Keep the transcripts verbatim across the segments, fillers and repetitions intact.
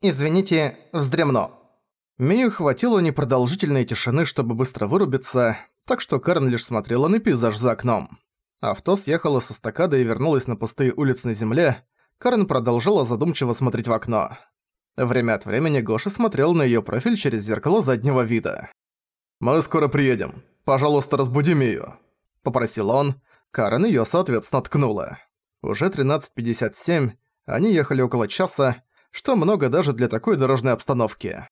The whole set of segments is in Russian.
«Извините, вздремну». Мию хватило непродолжительной тишины, чтобы быстро вырубиться, так что Карен лишь смотрела на пейзаж за окном. Авто съехало со эстакады и вернулось на пустые улицы на земле. Карен продолжала задумчиво смотреть в окно. Время от времени Гоша смотрел на её профиль через зеркало заднего вида. «Мы скоро приедем. Пожалуйста, разбуди Мию», — попросил он. Карен её, соответственно, ткнула. Уже тринадцать пятьдесят семь, они ехали около часа, что много даже для такой дорожной обстановки.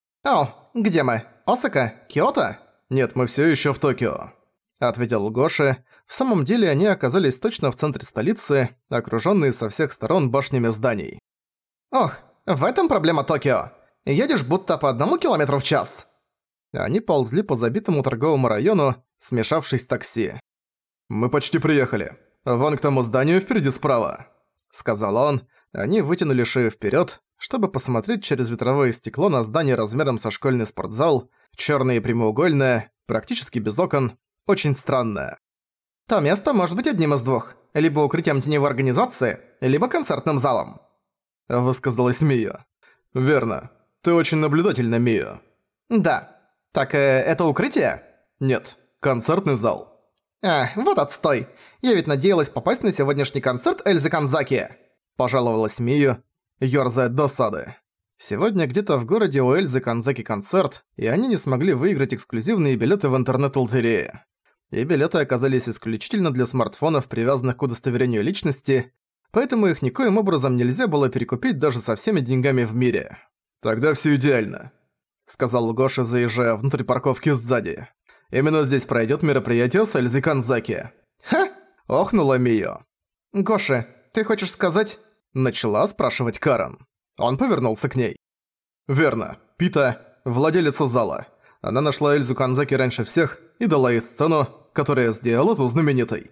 «О, где мы? Осака? Киото?» «Нет, мы всё ещё в Токио», — ответил Гоша. В самом деле они оказались точно в центре столицы, окружённые со всех сторон башнями зданий. «Ох, в этом проблема Токио. Едешь будто по одному километру в час». Они ползли по забитому торговому району, смешавшись с такси. «Мы почти приехали. Вон к тому зданию впереди справа», — сказал он. Они вытянули шею вперёд, чтобы посмотреть через ветровое стекло на здание размером со школьный спортзал, чёрное и прямоугольное, практически без окон, очень странное. «То место может быть одним из двух. Либо укрытием теневой организации, либо концертным залом», — высказалась Мия. «Верно. Ты очень наблюдательна, Мия». «Да. Так э, это укрытие?» «Нет. Концертный зал». «А, вот отстой. Я ведь надеялась попасть на сегодняшний концерт Эльзы Канзаки», — пожаловалась Мия, ёрзая от досады. Сегодня где-то в городе у Эльзы Канзаки концерт, и они не смогли выиграть эксклюзивные билеты в интернет-лотерее. И билеты оказались исключительно для смартфонов, привязанных к удостоверению личности, поэтому их никоим образом нельзя было перекупить даже со всеми деньгами в мире. «Тогда всё идеально», — сказал Гоша, заезжая внутрь парковки сзади. «Именно здесь пройдёт мероприятие с Эльзой Канзаки». «Ха!» — охнула Мио. «Гоша, ты хочешь сказать...» — начала спрашивать Карен. Он повернулся к ней. «Верно. Пита — владелица зала. Она нашла Эльзу Канзаки раньше всех и дала ей сцену, которая сделала ту знаменитой.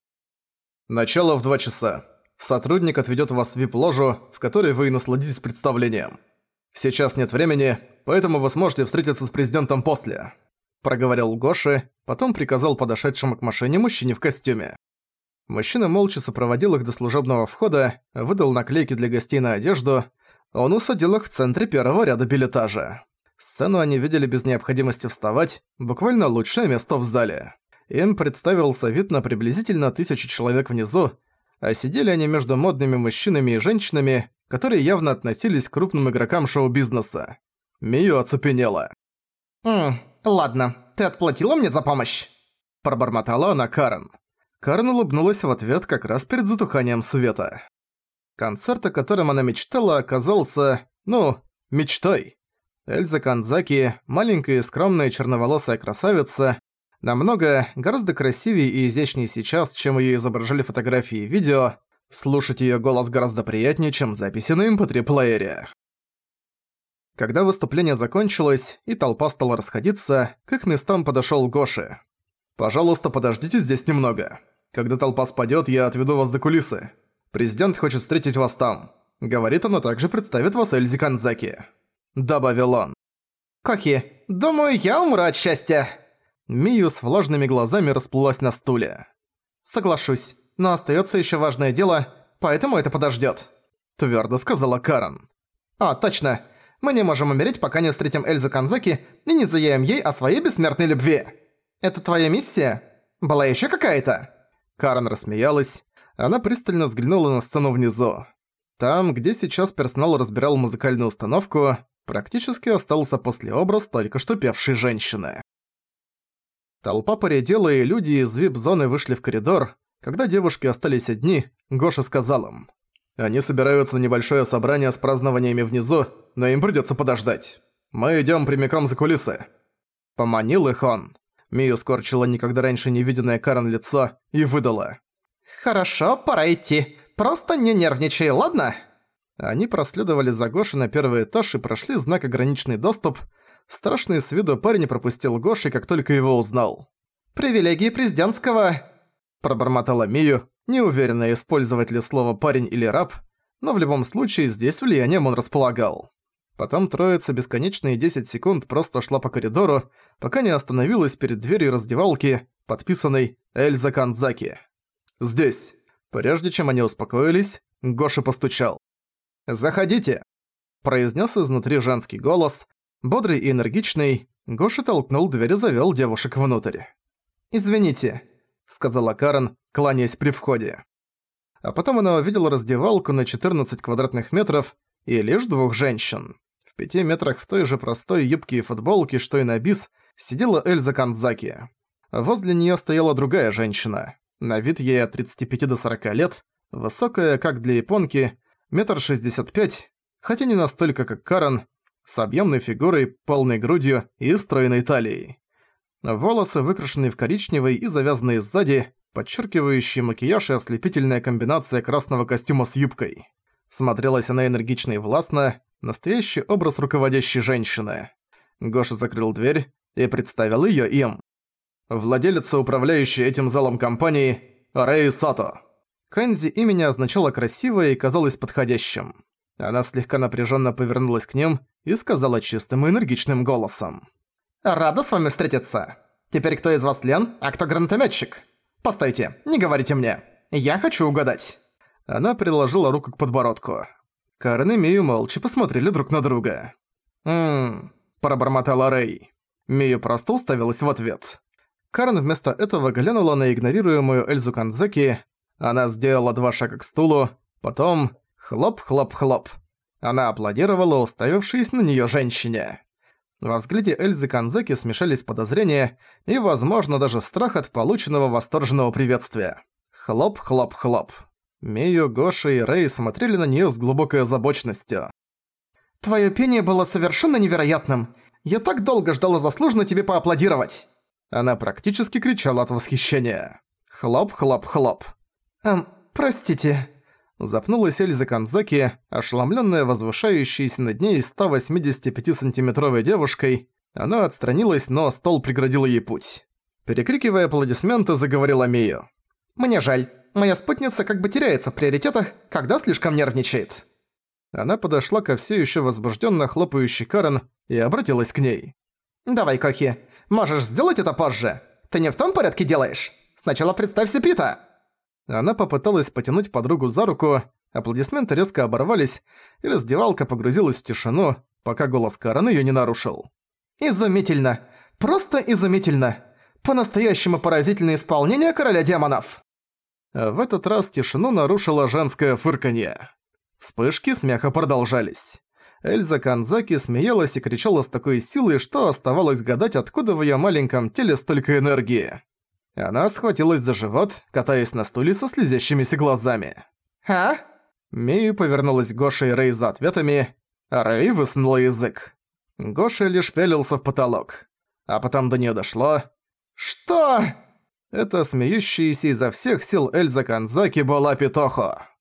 Начало в два часа. Сотрудник отведёт вас в вип-ложу, в которой вы и насладитесь представлением. Сейчас нет времени, поэтому вы сможете встретиться с президентом после», — проговорил Гоши, потом приказал подошедшему к машине мужчине в костюме. Мужчина молча сопроводил их до служебного входа, выдал наклейки для гостей на одежду. Он усадил их в центре первого ряда биллетажа. Сцену они видели без необходимости вставать, буквально лучшее место в зале. Им представился вид на приблизительно тысячу человек внизу, а сидели они между модными мужчинами и женщинами, которые явно относились к крупным игрокам шоу-бизнеса. Мию оцепенела. «Ммм, ладно, ты отплатила мне за помощь?» Пробормотала она Карен. Карен улыбнулась в ответ как раз перед затуханием света. Концерт, о котором она мечтала, оказался, ну, мечтой. Эльза Канзаки, маленькая и скромная черноволосая красавица, намного, гораздо красивее и изящнее сейчас, чем её изображали фотографии и видео. Слушать её голос гораздо приятнее, чем записи на эм пэ три-плеере. Когда выступление закончилось и толпа стала расходиться, к их местам подошёл Гоши. «Пожалуйста, подождите здесь немного. Когда толпа спадёт, я отведу вас за кулисы. Президент хочет встретить вас там. Говорит, она также представит вас Эльзе Канзаки», — добавил он. «Коки, думаю, я умру от счастья». Мию с влажными глазами расплылась на стуле. «Соглашусь, но остаётся ещё важное дело, поэтому это подождёт», — твёрдо сказала Карен. «О, точно. Мы не можем умереть, пока не встретим Эльзу Канзаки и не заявим ей о своей бессмертной любви. Это твоя миссия? Была ещё какая-то?» Карен рассмеялась. Она пристально взглянула на сцену внизу. Там, где сейчас персонал разбирал музыкальную установку, практически остался послеобраз только что певшей женщины. Толпа поредела, и люди из вип-зоны вышли в коридор. Когда девушки остались одни, Гоша сказал им: «Они собираются на небольшое собрание с празднованиями внизу, но им придётся подождать. Мы идём прямиком за кулисы». Поманил их он. Мию скорчила никогда раньше не виденное Карен лицо и выдала: «Хорошо, пора идти. Просто не нервничай, ладно?» Они проследовали за Гошей на первый этаж и прошли знак «Ограниченный доступ». Страшный с виду парень пропустил Гоши, как только его узнал. «Привилегии президентского...» Пробормотала Мию, неуверенная, использовать ли слово «парень» или «раб», но в любом случае здесь влиянием он располагал. Потом троица бесконечные десять секунд просто шла по коридору, пока не остановилась перед дверью раздевалки, подписанной «Эльза Канзаки». Здесь. Прежде чем они успокоились, Гоша постучал. «Заходите!» произнес изнутри женский голос, бодрый и энергичный. Гоша толкнул дверь и завёл девушек внутрь. «Извините», — сказала Карен, кланяясь при входе. А потом она увидела раздевалку на четырнадцать квадратных метров и лишь двух женщин. В пяти метрах в той же простой юбке и футболке, что и на бис, сидела Эльза Канзаки. Возле неё стояла другая женщина. На вид ей от тридцати пяти до сорока лет, высокая, как для японки, метр шестьдесят пять, хотя не настолько, как Карен, с объёмной фигурой, полной грудью и стройной талией. Волосы, выкрашенные в коричневый и завязанные сзади, подчеркивающие макияж и ослепительная комбинация красного костюма с юбкой. Смотрелась она энергично и властно, настоящий образ руководящей женщины. Гоша закрыл дверь и представил её им. Владелица, управляющая этим залом компании, Рэй Сато. Канзи имени означало «красивое» и казалось подходящим. Она слегка напряженно повернулась к ним и сказала чистым и энергичным голосом. «Рада с вами встретиться. Теперь кто из вас Лен, а кто гранатометчик? Постойте, не говорите мне. Я хочу угадать». Она приложила руку к подбородку. Карен и Мию молча посмотрели друг на друга. «Ммм», – пробормотала Рэй. Мию просто уставилась в ответ. Карен вместо этого глянула на игнорируемую Эльзу Канзаки. Она сделала два шага к стулу, потом хлоп-хлоп-хлоп. Она аплодировала, уставившись на неё женщине. Во взгляде Эльзы Канзаки смешались подозрения и, возможно, даже страх от полученного восторженного приветствия. Хлоп-хлоп-хлоп. Мию, Гоша и Рэй смотрели на неё с глубокой озабоченностью. «Твоё пение было совершенно невероятным. Я так долго ждала заслуженно тебе поаплодировать!» Она практически кричала от восхищения. Хлоп-хлоп-хлоп. «Эм, простите...» Запнулась Эльза Канзаки, ошеломлённая возвышающейся над ней ста восьмидесятипятисантиметровой девушкой. Она отстранилась, но стол преградил ей путь. Перекрикивая аплодисменты, заговорила Мию. «Мне жаль. Моя спутница как бы теряется в приоритетах, когда слишком нервничает». Она подошла ко всё ещё возбуждённо хлопающей Карен и обратилась к ней. «Давай, Коки, можешь сделать это позже? Ты не в том порядке делаешь? Сначала представься Пита!» Она попыталась потянуть подругу за руку, аплодисменты резко оборвались, и раздевалка погрузилась в тишину, пока голос Карен её не нарушил. «Изумительно! Просто изумительно! По-настоящему поразительное исполнение Короля Демонов!» А в этот раз тишину нарушило женское фырканье. Вспышки смеха продолжались. Эльза Канзаки смеялась и кричала с такой силой, что оставалось гадать, откуда в её маленьком теле столько энергии. Она схватилась за живот, катаясь на стуле со слезящимися глазами. «А?» Мию повернулась к Гоше и Рэй за ответами, а Рэй высунула язык. Гоша лишь пялился в потолок. А потом до неё дошло. «Что?» Эта смеющаяся изо всех сил Эльза Канзаки была Питохо.